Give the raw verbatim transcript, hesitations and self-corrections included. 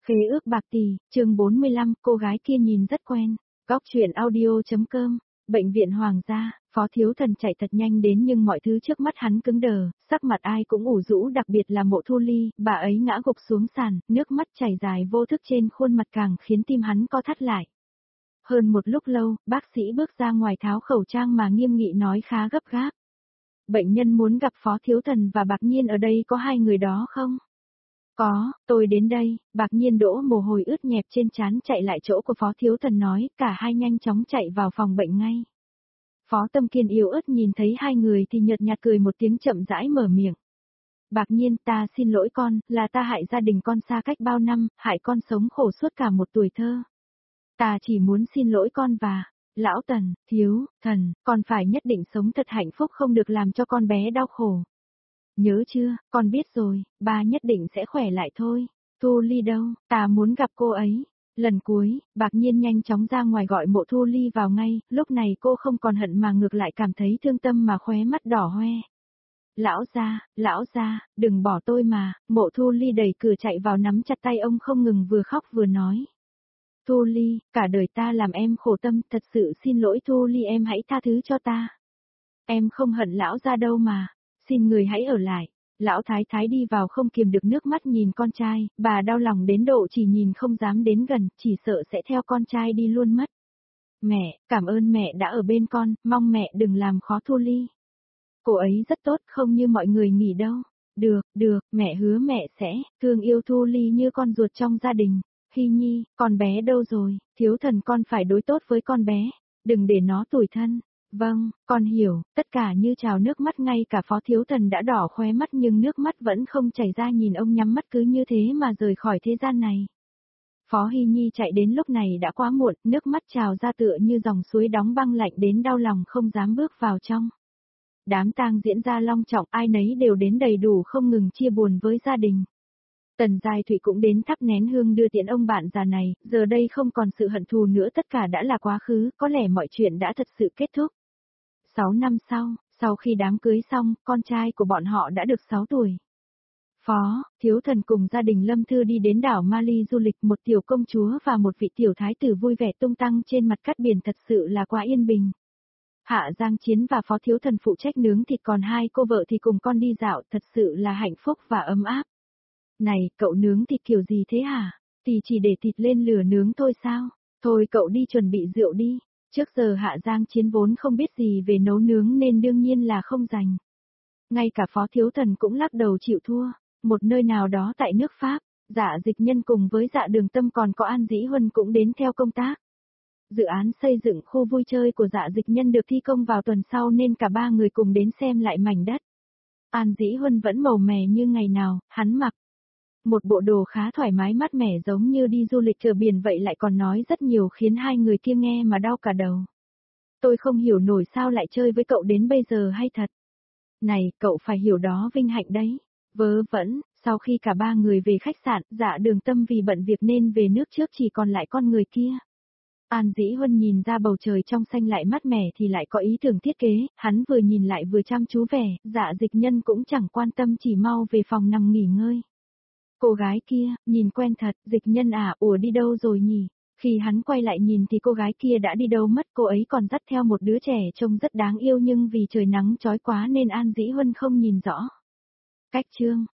Khế ước bạc tỷ, chương bốn mươi lăm, cô gái kia nhìn rất quen. Góc truyện audio.com, bệnh viện Hoàng gia, Phó Thiếu Thần chạy thật nhanh đến nhưng mọi thứ trước mắt hắn cứng đờ, sắc mặt ai cũng ủ rũ, đặc biệt là Mộ Thu Ly, bà ấy ngã gục xuống sàn, nước mắt chảy dài vô thức trên khuôn mặt càng khiến tim hắn co thắt lại. Hơn một lúc lâu, bác sĩ bước ra ngoài tháo khẩu trang mà nghiêm nghị nói khá gấp gáp. Bệnh nhân muốn gặp Phó Thiếu Thần và Bạc Nhiên, ở đây có hai người đó không? Có, tôi đến đây. Bạc Nhiên đổ mồ hôi ướt nhẹp trên trán chạy lại chỗ của Phó Thiếu Thần nói, cả hai nhanh chóng chạy vào phòng bệnh ngay. Phó Tâm Kiên yếu ớt nhìn thấy hai người thì nhợt nhạt cười một tiếng, chậm rãi mở miệng. Bạc Nhiên, ta xin lỗi con, là ta hại gia đình con xa cách bao năm, hại con sống khổ suốt cả một tuổi thơ. Ta chỉ muốn xin lỗi con và... Lão Tần, Thiếu, Thần, con phải nhất định sống thật hạnh phúc, không được làm cho con bé đau khổ. Nhớ chưa, con biết rồi, ba nhất định sẽ khỏe lại thôi. Thu Ly đâu, ta muốn gặp cô ấy. Lần cuối, Bạc Nhiên nhanh chóng ra ngoài gọi Mộ Thu Ly vào ngay, lúc này cô không còn hận mà ngược lại cảm thấy thương tâm mà khóe mắt đỏ hoe. Lão gia, lão gia, đừng bỏ tôi mà. Mộ Thu Ly đẩy cửa chạy vào nắm chặt tay ông không ngừng, vừa khóc vừa nói. Thu Ly, cả đời ta làm em khổ tâm, thật sự xin lỗi Thu Ly, em hãy tha thứ cho ta. Em không hận lão gia đâu mà, xin người hãy ở lại. Lão Thái Thái đi vào không kiềm được nước mắt nhìn con trai, bà đau lòng đến độ chỉ nhìn không dám đến gần, chỉ sợ sẽ theo con trai đi luôn mất. Mẹ, cảm ơn mẹ đã ở bên con, mong mẹ đừng làm khó Thu Ly. Cô ấy rất tốt, không như mọi người nghĩ đâu. Được, được, mẹ hứa mẹ sẽ thương yêu Thu Ly như con ruột trong gia đình. Hy Nhi, con bé đâu rồi? Thiếu Thần, con phải đối tốt với con bé, đừng để nó tủi thân. Vâng, con hiểu, tất cả như trào nước mắt, ngay cả Phó Thiếu Thần đã đỏ khóe mắt nhưng nước mắt vẫn không chảy ra, nhìn ông nhắm mắt cứ như thế mà rời khỏi thế gian này. Phó Hy Nhi chạy đến lúc này đã quá muộn, nước mắt trào ra tựa như dòng suối đóng băng lạnh đến đau lòng không dám bước vào trong. Đám tang diễn ra long trọng, ai nấy đều đến đầy đủ không ngừng chia buồn với gia đình. Tần Giai Thụy cũng đến thắp nén hương đưa tiễn ông bạn già này, giờ đây không còn sự hận thù nữa, tất cả đã là quá khứ, có lẽ mọi chuyện đã thật sự kết thúc. Sáu năm sau, sau khi đám cưới xong, con trai của bọn họ đã được sáu tuổi. Phó, Thiếu Thần cùng gia đình Lâm Thư đi đến đảo Mali du lịch, một tiểu công chúa và một vị tiểu thái tử vui vẻ tung tăng trên mặt cát biển, thật sự là quá yên bình. Hạ Giang Chiến và Phó Thiếu Thần phụ trách nướng thịt, còn hai cô vợ thì cùng con đi dạo, thật sự là hạnh phúc và ấm áp. Này, cậu nướng thịt kiểu gì thế hả? Thì chỉ để thịt lên lửa nướng thôi sao? Thôi cậu đi chuẩn bị rượu đi. Trước giờ Hạ Giang Chiến vốn không biết gì về nấu nướng nên đương nhiên là không rành. Ngay cả Phó Thiếu Thần cũng lắc đầu chịu thua. Một nơi nào đó tại nước Pháp, Dạ Dịch Nhân cùng với Dạ Đường Tâm còn có An Dĩ Huân cũng đến theo công tác. Dự án xây dựng khu vui chơi của Dạ Dịch Nhân được thi công vào tuần sau nên cả ba người cùng đến xem lại mảnh đất. An Dĩ Huân vẫn màu mè như ngày nào, hắn mặc một bộ đồ khá thoải mái mát mẻ giống như đi du lịch ở biển vậy, lại còn nói rất nhiều khiến hai người kia nghe mà đau cả đầu. Tôi không hiểu nổi sao lại chơi với cậu đến bây giờ hay thật. Này, cậu phải hiểu đó vinh hạnh đấy. Vớ vẩn, sau khi cả ba người về khách sạn, Dạ Đường Tâm vì bận việc nên về nước trước, chỉ còn lại con người kia. An Dĩ Huân nhìn ra bầu trời trong xanh lại mát mẻ thì lại có ý tưởng thiết kế, hắn vừa nhìn lại vừa chăm chú vẻ, Dạ Dịch Nhân cũng chẳng quan tâm, chỉ mau về phòng nằm nghỉ ngơi. Cô gái kia, nhìn quen thật, Dịch Nhân à, ủa đi đâu rồi nhỉ? Khi hắn quay lại nhìn thì cô gái kia đã đi đâu mất, cô ấy còn dắt theo một đứa trẻ trông rất đáng yêu nhưng vì trời nắng chói quá nên An Dĩ Huân không nhìn rõ. Cách chương